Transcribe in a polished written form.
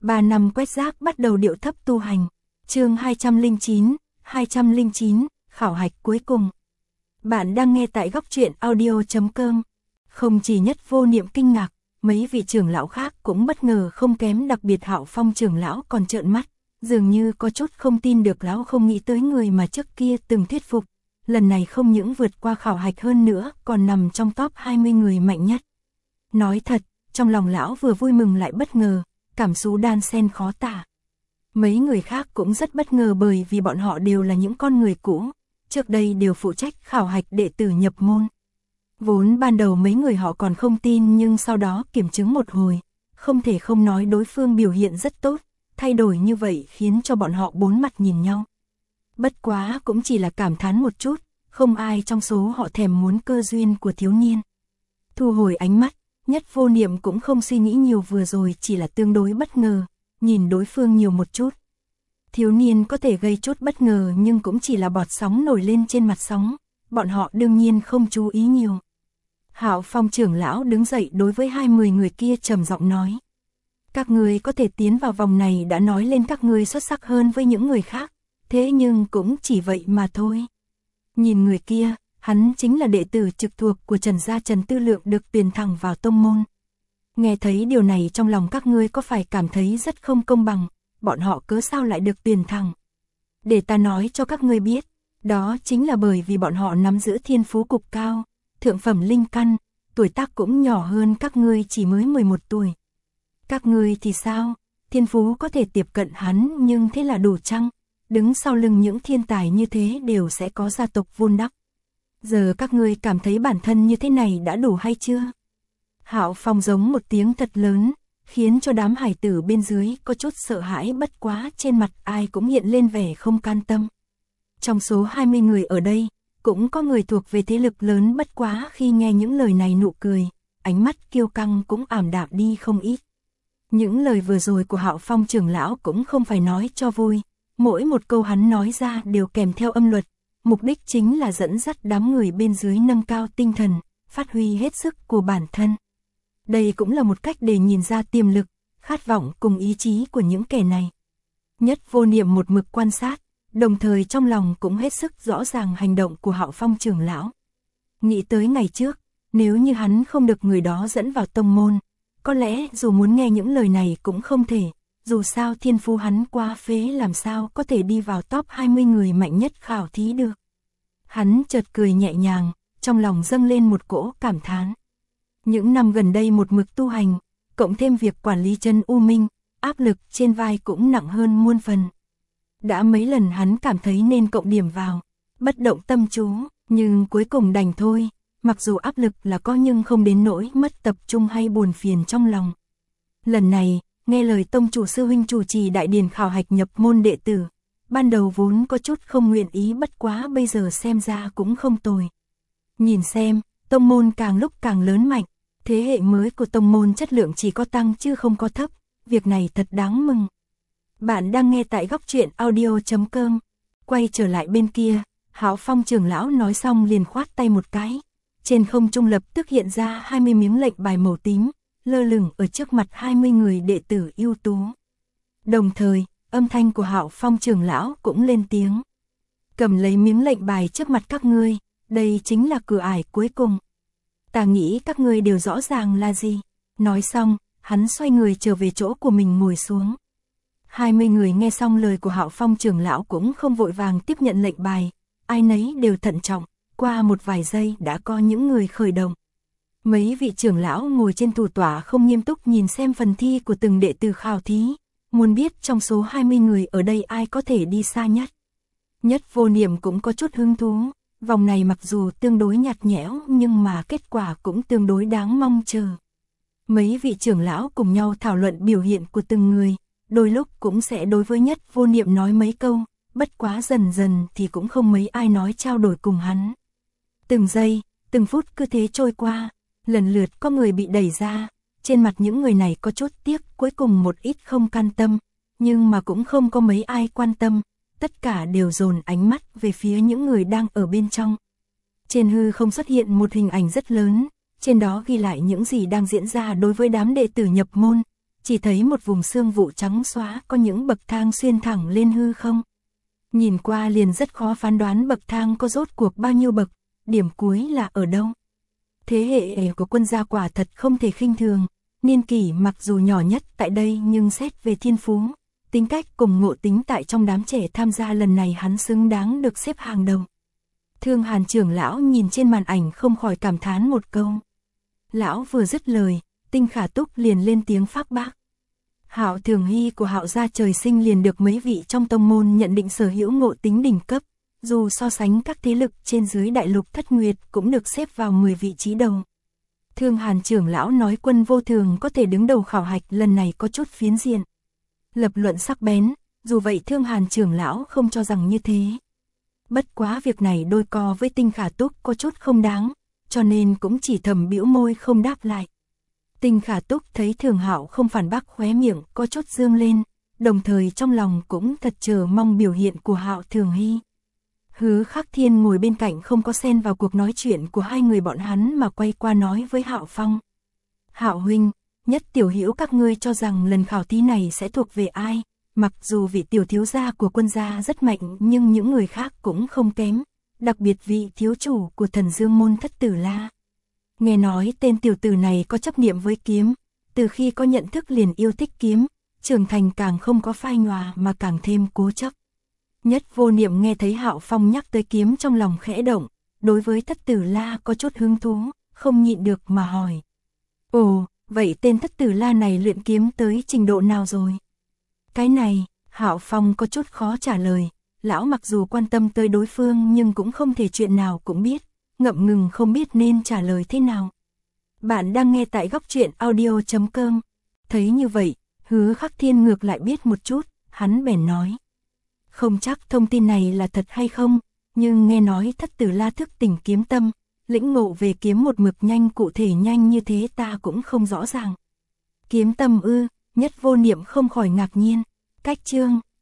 3 năm quét rác bắt đầu điệu thấp tu hành. Chương 209, khảo hạch cuối cùng. Bạn đang nghe tại góc truyện audio.com. Không chỉ Nhất Vô Niệm kinh ngạc, mấy vị trưởng lão khác cũng bất ngờ không kém, đặc biệt Hạo Phong trưởng lão còn trợn mắt, dường như có chút không tin được, lão không nghĩ tới người mà trước kia từng thuyết phục, lần này không những vượt qua khảo hạch hơn nữa, còn nằm trong top 20 người mạnh nhất. Nói thật, trong lòng lão vừa vui mừng lại bất ngờ, cảm xúc đan xen khó tả. Mấy người khác cũng rất bất ngờ bởi vì bọn họ đều là những con người cũ, trước đây đều phụ trách khảo hạch đệ tử nhập môn. Vốn ban đầu mấy người họ còn không tin, nhưng sau đó kiểm chứng một hồi, không thể không nói đối phương biểu hiện rất tốt, thay đổi như vậy khiến cho bọn họ bốn mặt nhìn nhau. Bất quá cũng chỉ là cảm thán một chút, không ai trong số họ thèm muốn cơ duyên của thiếu niên. Thu hồi ánh mắt, Nhất Vô Niệm cũng không suy nghĩ nhiều, vừa rồi chỉ là tương đối bất ngờ, nhìn đối phương nhiều một chút. Thiếu niên có thể gây chút bất ngờ nhưng cũng chỉ là bọt sóng nổi lên trên mặt sóng, bọn họ đương nhiên không chú ý nhiều. Hạo Phong trưởng lão đứng dậy đối với 20 người kia trầm giọng nói: các người có thể tiến vào vòng này đã nói lên các người xuất sắc hơn với những người khác, thế nhưng cũng chỉ vậy mà thôi. Nhìn người kia, hắn chính là đệ tử trực thuộc của Trần gia Trần Tư Lượng, được tuyển thẳng vào tông môn. Nghe thấy điều này trong lòng các ngươi có phải cảm thấy rất không công bằng, bọn họ cớ sao lại được tuyển thẳng? Để ta nói cho các ngươi biết, đó chính là bởi vì bọn họ nắm giữ thiên phú cực cao, thượng phẩm linh căn, tuổi tác cũng nhỏ hơn các ngươi chỉ mới 11 tuổi. Các ngươi thì sao? Thiên phú có thể tiếp cận hắn nhưng thế là đủ chăng? Đứng sau lưng những thiên tài như thế đều sẽ có gia tộc vun đắp. Giờ các ngươi cảm thấy bản thân như thế này đã đủ hay chưa? Hạo Phong giống một tiếng thật lớn, khiến cho đám hải tử bên dưới có chút sợ hãi, bất quá trên mặt ai cũng hiện lên vẻ không can tâm. Trong số 20 người ở đây, cũng có người thuộc về thế lực lớn, bất quá khi nghe những lời này nụ cười, ánh mắt kiêu căng cũng ảm đạm đi không ít. Những lời vừa rồi của Hạo Phong trưởng lão cũng không phải nói cho vui, mỗi một câu hắn nói ra đều kèm theo âm luật, mục đích chính là dẫn dắt đám người bên dưới nâng cao tinh thần, phát huy hết sức của bản thân. Đây cũng là một cách để nhìn ra tiềm lực, khát vọng cùng ý chí của những kẻ này. Nhất Vô Niệm một mực quan sát, đồng thời trong lòng cũng hết sức rõ ràng hành động của Hạo Phong trưởng lão. Nghĩ tới ngày trước, nếu như hắn không được người đó dẫn vào tông môn, có lẽ dù muốn nghe những lời này cũng không thể, dù sao thiên phú hắn quá phế, làm sao có thể đi vào top 20 người mạnh nhất khảo thí được. Hắn chợt cười nhẹ nhàng, trong lòng dâng lên một cỗ cảm thán. Những năm gần đây một mực tu hành, cộng thêm việc quản lý chân U Minh, áp lực trên vai cũng nặng hơn muôn phần. Đã mấy lần hắn cảm thấy nên cộng điểm vào, bất động tâm chú, nhưng cuối cùng đành thôi, mặc dù áp lực là có nhưng không đến nỗi mất tập trung hay buồn phiền trong lòng. Lần này, nghe lời tông chủ sư huynh chủ trì đại điển khảo hạch nhập môn đệ tử, ban đầu vốn có chút không nguyện ý, bất quá bây giờ xem ra cũng không tồi. Nhìn xem, tông môn càng lúc càng lớn mạnh, thế hệ mới của tông môn chất lượng chỉ có tăng chứ không có thấp, việc này thật đáng mừng. Bạn đang nghe tại góc truyện audio.com. Quay trở lại bên kia, Hạo Phong trưởng lão nói xong liền khoát tay một cái. Trên không trung lập tức hiện ra 20 miếng lệnh bài màu tím, lơ lửng ở trước mặt 20 người đệ tử ưu tú. Đồng thời, âm thanh của Hạo Phong trưởng lão cũng lên tiếng. Cầm lấy miếng lệnh bài trước mặt các ngươi, đây chính là cửa ải cuối cùng. Ta nghĩ các ngươi đều rõ ràng là gì. Nói xong, hắn xoay người trở về chỗ của mình ngồi xuống. 20 người nghe xong lời của Hạo Phong trưởng lão cũng không vội vàng tiếp nhận lệnh bài, ai nấy đều thận trọng, qua một vài giây đã có những người khởi động. Mấy vị trưởng lão ngồi trên thủ tọa không nghiêm túc nhìn xem phần thi của từng đệ tử khảo thí, muốn biết trong số 20 người ở đây ai có thể đi xa nhất. Nhất Vô Niệm cũng có chút hứng thú, vòng này mặc dù tương đối nhạt nhẽo nhưng mà kết quả cũng tương đối đáng mong chờ. Mấy vị trưởng lão cùng nhau thảo luận biểu hiện của từng người, đôi lúc cũng sẽ đối với Nhất Vô Niệm nói mấy câu, bất quá dần dần thì cũng không mấy ai nói trao đổi cùng hắn. Từng giây, từng phút cứ thế trôi qua, lần lượt có người bị đẩy ra, trên mặt những người này có chút tiếc, cuối cùng một ít không can tâm, nhưng mà cũng không có mấy ai quan tâm, tất cả đều dồn ánh mắt về phía những người đang ở bên trong. Trên hư không xuất hiện một hình ảnh rất lớn, trên đó ghi lại những gì đang diễn ra đối với đám đệ tử nhập môn, chỉ thấy một vùng xương vụ trắng xóa có những bậc thang xuyên thẳng lên hư không. Nhìn qua liền rất khó phán đoán bậc thang có rốt cuộc bao nhiêu bậc, điểm cuối là ở đâu. Thế hệ của Quân gia quả thật không thể khinh thường, niên kỷ mặc dù nhỏ nhất tại đây nhưng xét về thiên phú, tính cách cùng ngộ tính tại trong đám trẻ tham gia lần này hắn xứng đáng được xếp hàng đầu. Thương Hàn trưởng lão nhìn trên màn ảnh không khỏi cảm thán một câu. Lão vừa dứt lời, Tinh Khả Túc liền lên tiếng phác bác. Hạo Thường Hy của Hạo gia trời sinh liền được mấy vị trong tông môn nhận định sở hữu ngộ tính đỉnh cấp, dù so sánh các thế lực trên dưới đại lục Thất Nguyệt cũng được xếp vào 10 vị trí đầu. Thương Hàn trưởng lão nói Quân Vô Thường có thể đứng đầu khảo hạch lần này có chút phiến diện. Lập luận sắc bén, dù vậy Thương Hàn trưởng lão không cho rằng như thế. Bất quá việc này đôi co với Tinh Khả Túc có chút không đáng, cho nên cũng chỉ thầm bĩu môi không đáp lại. Tinh Khả Túc thấy Thường Hạo không phản bác khóe miệng có chút dương lên, đồng thời trong lòng cũng thật chờ mong biểu hiện của Hạo Thường Hy. Hứa Khắc Thiên ngồi bên cạnh không có xen vào cuộc nói chuyện của hai người bọn hắn mà quay qua nói với Hạo Phong. Hạo huynh, Nhất tiểu hữu các ngươi cho rằng lần khảo thí này sẽ thuộc về ai? Mặc dù vị tiểu thiếu gia của Quân gia rất mạnh nhưng những người khác cũng không kém, đặc biệt vị thiếu chủ của Thần Dương môn Thất Tử La. Nghe nói tên tiểu tử này có chấp niệm với kiếm, từ khi có nhận thức liền yêu thích kiếm, trưởng thành càng không có phai nhòa mà càng thêm cố chấp. Nhất Vô Niệm nghe thấy Hạo Phong nhắc tới kiếm trong lòng khẽ động, đối với Thất Tử La có chút hứng thú, không nhịn được mà hỏi. Ồ, vậy tên Thất Tử La này luyện kiếm tới trình độ nào rồi? Cái này, Hạo Phong có chút khó trả lời, lão mặc dù quan tâm tới đối phương nhưng cũng không thể chuyện nào cũng biết, ngậm ngừng không biết nên trả lời thế nào. Bạn đang nghe tại Góc Truyện Audio.com. Thấy như vậy, Hứa Khắc Thiên ngược lại biết một chút, hắn bèn nói. Không chắc thông tin này là thật hay không, nhưng nghe nói Thất Tử La thức tỉnh kiếm tâm, lĩnh ngộ về kiếm một mực nhanh, cụ thể nhanh như thế ta cũng không rõ ràng. Kiếm tâm ư? Nhất Vô Niệm không khỏi ngạc nhiên. Cách chương